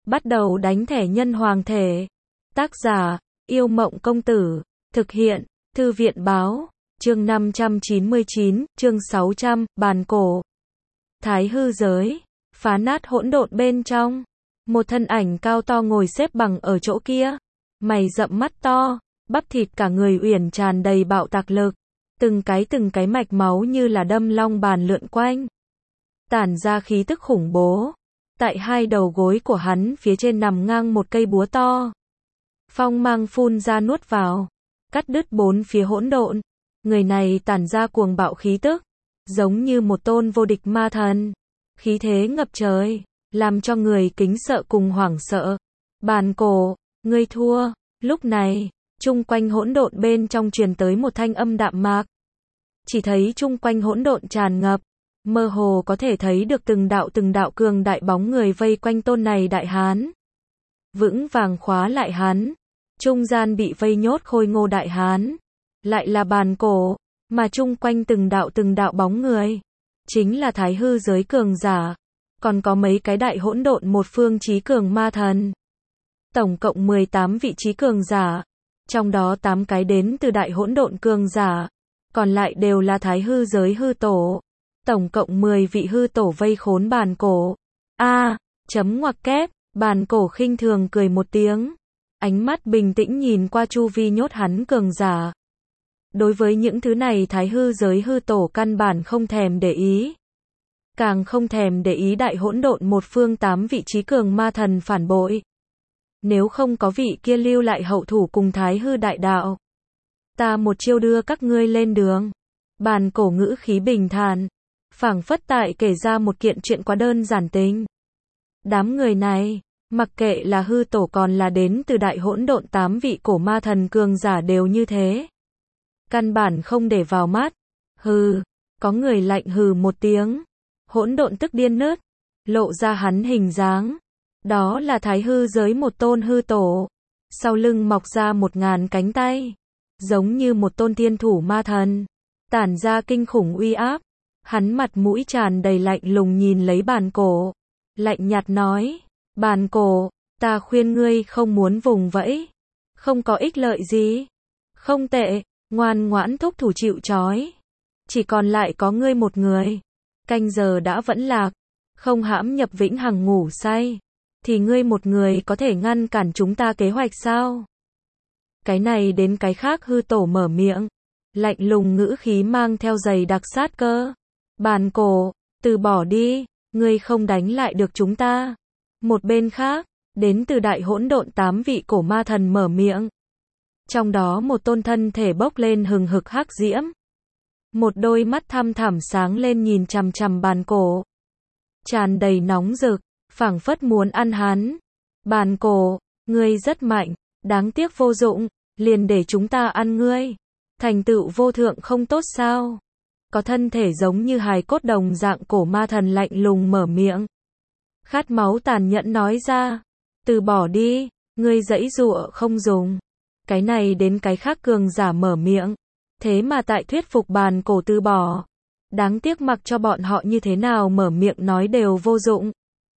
bắt đầu đánh thẻ nhân hoàng thể. Tác giả, Yêu Mộng Công Tử. Thực hiện, Thư viện Báo. Chương 599, chương 600, bàn cổ. Thái hư giới. Phá nát hỗn độn bên trong. Một thân ảnh cao to ngồi xếp bằng ở chỗ kia. Mày rậm mắt to, bắp thịt cả người uyển tràn đầy bạo tạc lực. Từng cái mạch máu như là đâm long bàn lượn quanh. Tản ra khí tức khủng bố. Tại hai đầu gối của hắn phía trên nằm ngang một cây búa to. Phong mang phun ra nuốt vào, cắt đứt bốn phía hỗn độn. Người này tản ra cuồng bạo khí tức, giống như một tôn vô địch ma thần. Khí thế ngập trời, làm cho người kính sợ cùng hoảng sợ. Bàn cổ, ngươi thua. Lúc này, chung quanh hỗn độn bên trong truyền tới một thanh âm đạm mạc. Chỉ thấy chung quanh hỗn độn tràn ngập, mơ hồ có thể thấy được từng đạo cường đại bóng người vây quanh tôn này đại hán. Vững vàng khóa lại hắn, trung gian bị vây nhốt khôi ngô đại hán, lại là bàn cổ, mà chung quanh từng đạo bóng người, chính là thái hư giới cường giả, còn có mấy cái đại hỗn độn một phương chí cường ma thần. Tổng cộng 18 vị trí cường giả, trong đó 8 cái đến từ đại hỗn độn cường giả, còn lại đều là thái hư giới hư tổ. Tổng cộng 10 vị hư tổ vây khốn bàn cổ. Chấm ngoặc kép, bàn cổ khinh thường cười một tiếng. Ánh mắt bình tĩnh nhìn qua chu vi nhốt hắn cường giả. Đối với những thứ này thái hư giới hư tổ căn bản không thèm để ý. Càng không thèm để ý đại hỗn độn một phương 8 vị trí cường ma thần phản bội. Nếu không có vị kia lưu lại hậu thủ cùng thái hư đại đạo, ta một chiêu đưa các ngươi lên đường. Bàn cổ ngữ khí bình thản, phảng phất tại kể ra một kiện chuyện quá đơn giản tính. Đám người này, mặc kệ là hư tổ còn là đến từ đại hỗn độn 8 vị cổ ma thần cường giả đều như thế. Căn bản không để vào mắt. Hừ, có người lạnh hừ một tiếng. Hỗn độn tức điên nứt, lộ ra hắn hình dáng. Đó là thái hư giới một tôn hư tổ. Sau lưng mọc ra 1000 cánh tay, giống như một tôn thiên thủ ma thần, tản ra kinh khủng uy áp. Hắn mặt mũi tràn đầy lạnh lùng nhìn lấy bàn cổ, lạnh nhạt nói, bàn cổ, ta khuyên ngươi không muốn vùng vẫy, không có ích lợi gì. Không tệ, ngoan ngoãn thúc thủ chịu trói. Chỉ còn lại có ngươi một người, canh giờ đã vẫn lạc, không hãm nhập vĩnh hằng ngủ say, thì ngươi một người có thể ngăn cản chúng ta kế hoạch sao? Cái này đến cái khác hư tổ mở miệng, lạnh lùng ngữ khí mang theo dày đặc sát cơ. Bàn cổ, từ bỏ đi, ngươi không đánh lại được chúng ta. Một bên khác, đến từ đại hỗn độn 8 vị cổ ma thần mở miệng. Trong đó một tôn thân thể bốc lên hừng hực hắc diễm. Một đôi mắt thăm thẳm sáng lên nhìn chằm chằm bàn cổ. Tràn đầy nóng rực, phảng phất muốn ăn hắn. Bàn cổ, ngươi rất mạnh, đáng tiếc vô dụng, liền để chúng ta ăn ngươi. Thành tựu vô thượng không tốt sao? Có thân thể giống như hài cốt đồng dạng cổ ma thần lạnh lùng mở miệng. Khát máu tàn nhẫn nói ra, từ bỏ đi, ngươi giãy giụa không dùng. Cái này đến cái khác cường giả mở miệng, thế mà tại thuyết phục bàn cổ từ bỏ. Đáng tiếc mặc cho bọn họ như thế nào mở miệng nói đều vô dụng.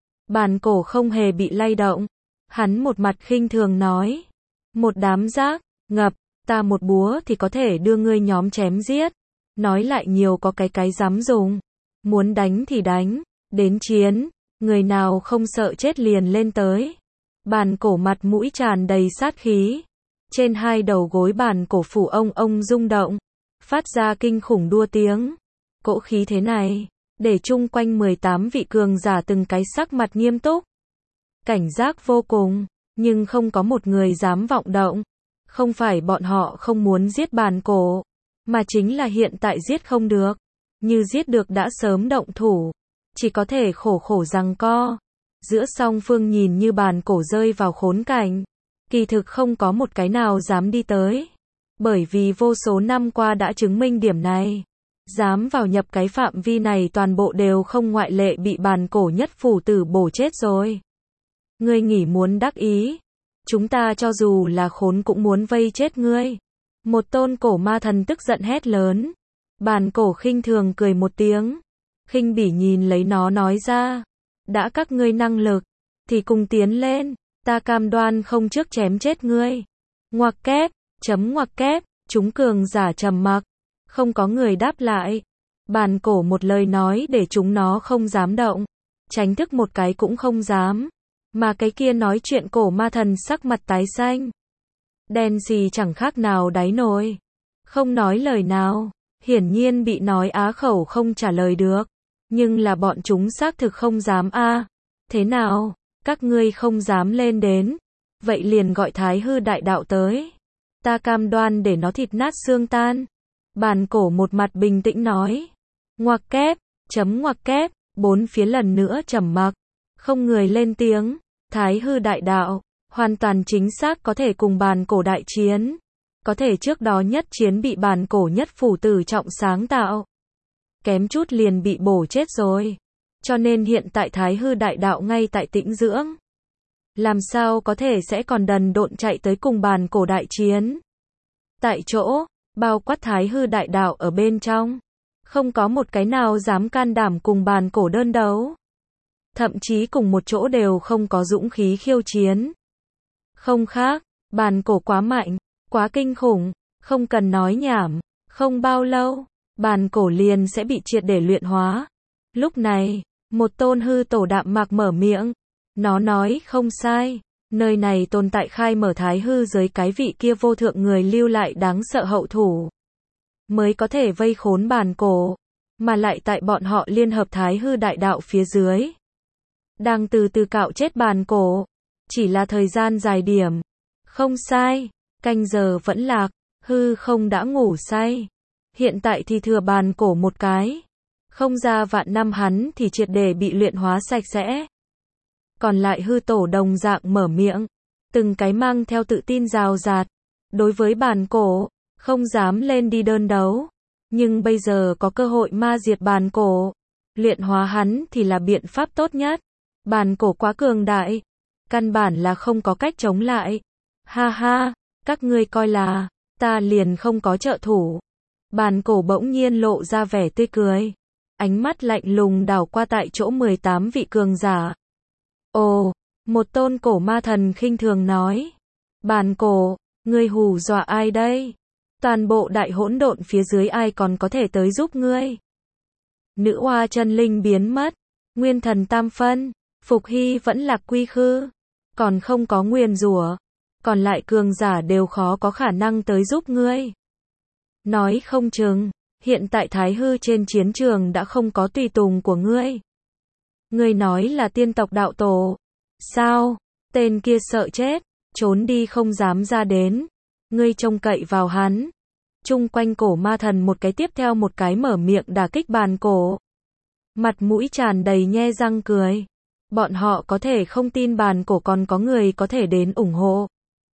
Bàn cổ không hề bị lay động, hắn một mặt khinh thường nói, một đám rác, ngập, ta một búa thì có thể đưa ngươi nhóm chém giết. Nói lại nhiều có cái dám dùng. Muốn đánh thì đánh, đến chiến, người nào không sợ chết liền lên tới. Bàn cổ mặt mũi tràn đầy sát khí. Trên hai đầu gối bàn cổ phủ ông rung động, phát ra kinh khủng đua tiếng. Cỗ khí thế này, để chung quanh 18 vị cường giả từng cái sắc mặt nghiêm túc. Cảnh giác vô cùng, nhưng không có một người dám vọng động. Không phải bọn họ không muốn giết bàn cổ, mà chính là hiện tại giết không được. Như giết được đã sớm động thủ, chỉ có thể khổ giằng co. Giữa song phương nhìn như bàn cổ rơi vào khốn cảnh, kỳ thực không có một cái nào dám đi tới. Bởi vì vô số năm qua đã chứng minh điểm này. Dám vào nhập cái phạm vi này toàn bộ đều không ngoại lệ bị bàn cổ nhất phủ tử bổ chết rồi. Ngươi nghĩ muốn đắc ý, chúng ta cho dù là khốn cũng muốn vây chết ngươi. Một tôn cổ ma thần tức giận hét lớn. Bàn cổ khinh thường cười một tiếng, khinh bỉ nhìn lấy nó nói ra, đã các ngươi năng lực, thì cùng tiến lên, ta cam đoan không trước chém chết ngươi. Ngoặc kép, ngoặc kép, chúng cường giả trầm mặc, không có người đáp lại. Bàn cổ một lời nói để chúng nó không dám động, tránh thức một cái cũng không dám. Mà cái kia nói chuyện cổ ma thần sắc mặt tái xanh, đen xì chẳng khác nào đáy nồi, không nói lời nào, hiển nhiên bị nói á khẩu không trả lời được. Nhưng là bọn chúng xác thực không dám a. Thế nào, các ngươi không dám lên đến, vậy liền gọi Thái Hư đại đạo tới. Ta cam đoan để nó thịt nát xương tan. Bàn cổ một mặt bình tĩnh nói. Ngoặc kép, ngoặc kép, bốn phía lần nữa trầm mặc, không người lên tiếng. Thái Hư đại đạo, hoàn toàn chính xác có thể cùng bàn cổ đại chiến. Có thể trước đó nhất chiến bị bàn cổ nhất phủ tử trọng sáng tạo, kém chút liền bị bổ chết rồi. Cho nên hiện tại Thái Hư đại đạo ngay tại tĩnh dưỡng. Làm sao có thể sẽ còn đần độn chạy tới cùng bàn cổ đại chiến. Tại chỗ, bao quát Thái Hư đại đạo ở bên trong, không có một cái nào dám can đảm cùng bàn cổ đơn đấu. Thậm chí cùng một chỗ đều không có dũng khí khiêu chiến. Không khác, bàn cổ quá mạnh, quá kinh khủng, không cần nói nhảm, không bao lâu, bàn cổ liền sẽ bị triệt để luyện hóa. Lúc này, một tôn hư tổ đạm mạc mở miệng, nó nói không sai, nơi này tồn tại khai mở thái hư giới cái vị kia vô thượng người lưu lại đáng sợ hậu thủ, mới có thể vây khốn bàn cổ, mà lại tại bọn họ liên hợp thái hư đại đạo phía dưới, đang từ từ cạo chết bàn cổ, chỉ là thời gian dài điểm. Không sai, canh giờ vẫn lạc, hư không đã ngủ say. Hiện tại thì thừa bàn cổ một cái. Không ra vạn năm hắn thì triệt để bị luyện hóa sạch sẽ. Còn lại hư tổ đồng dạng mở miệng, từng cái mang theo tự tin rào rạt. Đối với bàn cổ, không dám lên đi đơn đấu. Nhưng bây giờ có cơ hội ma diệt bàn cổ. Luyện hóa hắn thì là biện pháp tốt nhất. Bàn cổ quá cường đại, căn bản là không có cách chống lại. Ha ha, các ngươi coi là, ta liền không có trợ thủ. Bàn cổ bỗng nhiên lộ ra vẻ tươi cười. Ánh mắt lạnh lùng đảo qua tại chỗ 18 vị cường giả. Ồ, một tôn cổ ma thần khinh thường nói. Bàn cổ, ngươi hù dọa ai đây? Toàn bộ đại hỗn độn phía dưới ai còn có thể tới giúp ngươi? Nữ oa chân linh biến mất. Nguyên thần tam phân. Phục hy vẫn lạc quy khư. Còn không có nguyền rủa. Còn lại cường giả đều khó có khả năng tới giúp ngươi. Nói không chừng, hiện tại thái hư trên chiến trường đã không có tùy tùng của ngươi. Ngươi nói là tiên tộc đạo tổ. Sao? Tên kia sợ chết, trốn đi không dám ra đến. Ngươi trông cậy vào hắn. Chung quanh cổ ma thần một cái tiếp theo một cái mở miệng đả kích bàn cổ. Mặt mũi tràn đầy nhe răng cười. Bọn họ có thể không tin bàn cổ còn có người có thể đến ủng hộ.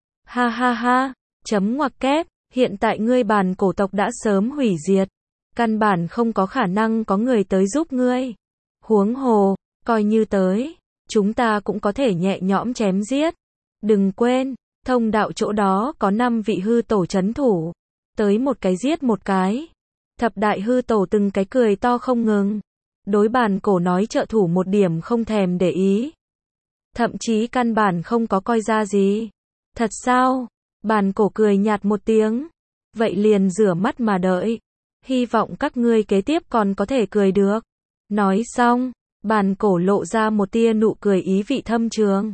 Ha ha ha, ngoặc kép, hiện tại ngươi bàn cổ tộc đã sớm hủy diệt. Căn bản không có khả năng có người tới giúp ngươi. Huống hồ, coi như tới, chúng ta cũng có thể nhẹ nhõm chém giết. Đừng quên, thông đạo chỗ đó có 5 vị hư tổ trấn thủ. Tới một cái giết một cái. Thập đại hư tổ từng cái cười to không ngừng. Đối bàn cổ nói trợ thủ một điểm không thèm để ý. Thậm chí căn bản không có coi ra gì. Thật sao? Bàn cổ cười nhạt một tiếng. Vậy liền rửa mắt mà đợi. Hy vọng các ngươi kế tiếp còn có thể cười được. Nói xong, bàn cổ lộ ra một tia nụ cười ý vị thâm trường.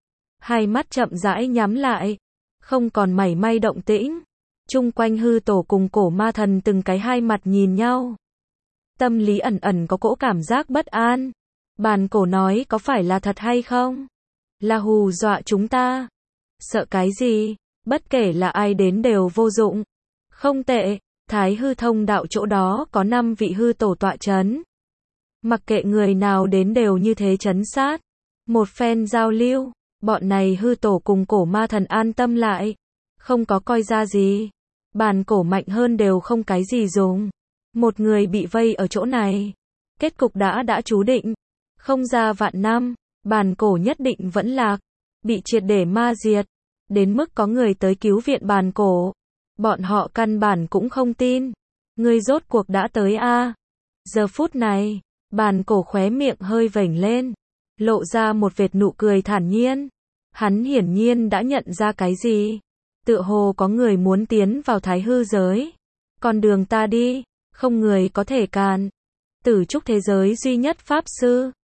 Hai mắt chậm rãi nhắm lại. Không còn mảy may động tĩnh. Chung quanh hư tổ cùng cổ ma thần từng cái hai mặt nhìn nhau. Tâm lý ẩn ẩn có cỗ cảm giác bất an. Bàn cổ nói có phải là thật hay không? Là hù dọa chúng ta. Sợ cái gì? Bất kể là ai đến đều vô dụng. Không tệ, thái hư thông đạo chỗ đó có 5 vị hư tổ tọa chấn. Mặc kệ người nào đến đều như thế chấn sát. Một phen giao lưu, bọn này hư tổ cùng cổ ma thần an tâm lại. Không có coi ra gì. Bàn cổ mạnh hơn đều không cái gì dùng. Một người bị vây ở chỗ này. Kết cục đã chú định. Không ra vạn năm, bàn cổ nhất định vẫn lạc. Bị triệt để ma diệt. Đến mức có người tới cứu viện bàn cổ. Bọn họ căn bản cũng không tin. Ngươi rốt cuộc đã tới a. Giờ phút này, bàn cổ khóe miệng hơi vểnh lên. lộ ra một vệt nụ cười thản nhiên. Hắn hiển nhiên đã nhận ra cái gì. Tựa hồ có người muốn tiến vào thái hư giới. Con đường ta đi, không người có thể cản. Tử trúc thế giới duy nhất pháp sư.